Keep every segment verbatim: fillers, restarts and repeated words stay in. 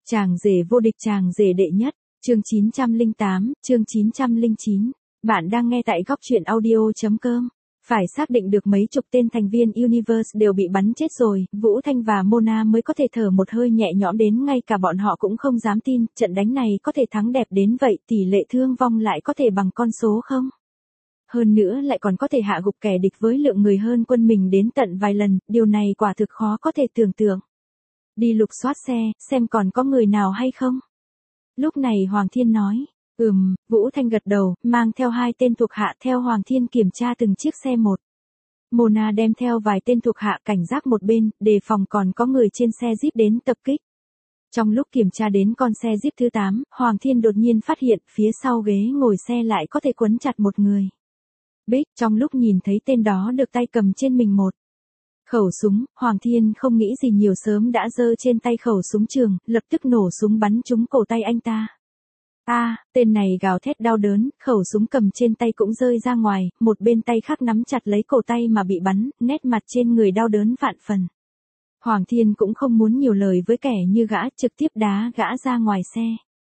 Chàng rể vô địch, chàng rể đệ nhất, chương chín trăm lẻ tám, chương chín trăm lẻ chín. Bạn đang nghe tại góc truyện audio.com. Phải xác định được mấy chục tên thành viên Universe đều bị bắn chết rồi, Vũ Thanh và Mona mới có thể thở một hơi nhẹ nhõm, đến ngay cả bọn họ cũng không dám tin, trận đánh này có thể thắng đẹp đến vậy, tỷ lệ thương vong lại có thể bằng con số không? Hơn nữa lại còn có thể hạ gục kẻ địch với lượng người hơn quân mình đến tận vài lần, điều này quả thực khó có thể tưởng tượng. Đi lục soát xe, xem còn có người nào hay không. Lúc này Hoàng Thiên nói, ừm, Vũ Thanh gật đầu, mang theo hai tên thuộc hạ theo Hoàng Thiên kiểm tra từng chiếc xe một. Mona đem theo vài tên thuộc hạ cảnh giác một bên, đề phòng còn có người trên xe Jeep đến tập kích. Trong lúc kiểm tra đến con xe Jeep thứ tám, Hoàng Thiên đột nhiên phát hiện phía sau ghế ngồi xe lại có thể quấn chặt một người. Bích, trong lúc nhìn thấy tên đó được tay cầm trên mình một khẩu súng, Hoàng Thiên không nghĩ gì nhiều, sớm đã giơ trên tay khẩu súng trường, lập tức nổ súng bắn trúng cổ tay anh ta. A, à, tên này gào thét đau đớn, khẩu súng cầm trên tay cũng rơi ra ngoài, một bên tay khác nắm chặt lấy cổ tay mà bị bắn, nét mặt trên người đau đớn vạn phần. Hoàng Thiên cũng không muốn nhiều lời với kẻ như gã, trực tiếp đá gã ra ngoài xe.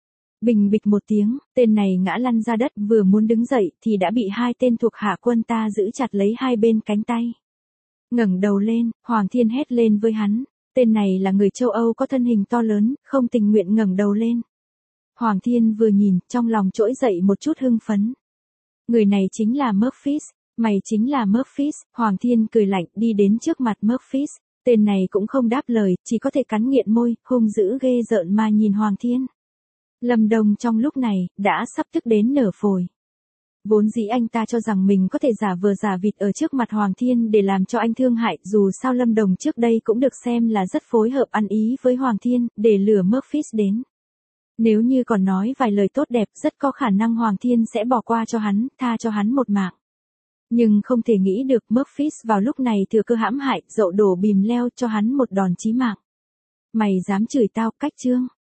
Bình bịch một tiếng, tên này ngã lăn ra đất, vừa muốn đứng dậy thì đã bị hai tên thuộc hạ quân ta giữ chặt lấy hai bên cánh tay. Ngẩng đầu lên, Hoàng Thiên hét lên với hắn, tên này là người châu Âu có thân hình to lớn, không tình nguyện ngẩng đầu lên. Hoàng Thiên vừa nhìn, trong lòng trỗi dậy một chút hưng phấn. Người này chính là Murphys, mày chính là Murphys, Hoàng Thiên cười lạnh đi đến trước mặt Murphys, tên này cũng không đáp lời, chỉ có thể cắn nghiện môi, hung dữ ghê rợn mà nhìn Hoàng Thiên. Lâm Đồng trong lúc này, đã sắp tức đến nở phổi. Vốn dĩ anh ta cho rằng mình có thể giả vờ giả vịt ở trước mặt Hoàng Thiên để làm cho anh thương hại, dù sao Lâm Đồng trước đây cũng được xem là rất phối hợp ăn ý với Hoàng Thiên, để lừa Murphys đến. Nếu như còn nói vài lời tốt đẹp, rất có khả năng Hoàng Thiên sẽ bỏ qua cho hắn, tha cho hắn một mạng. Nhưng không thể nghĩ được Murphys vào lúc này thừa cơ hãm hại, dậu đổ bìm leo cho hắn một đòn chí mạng. Mày dám chửi tao, cách trương.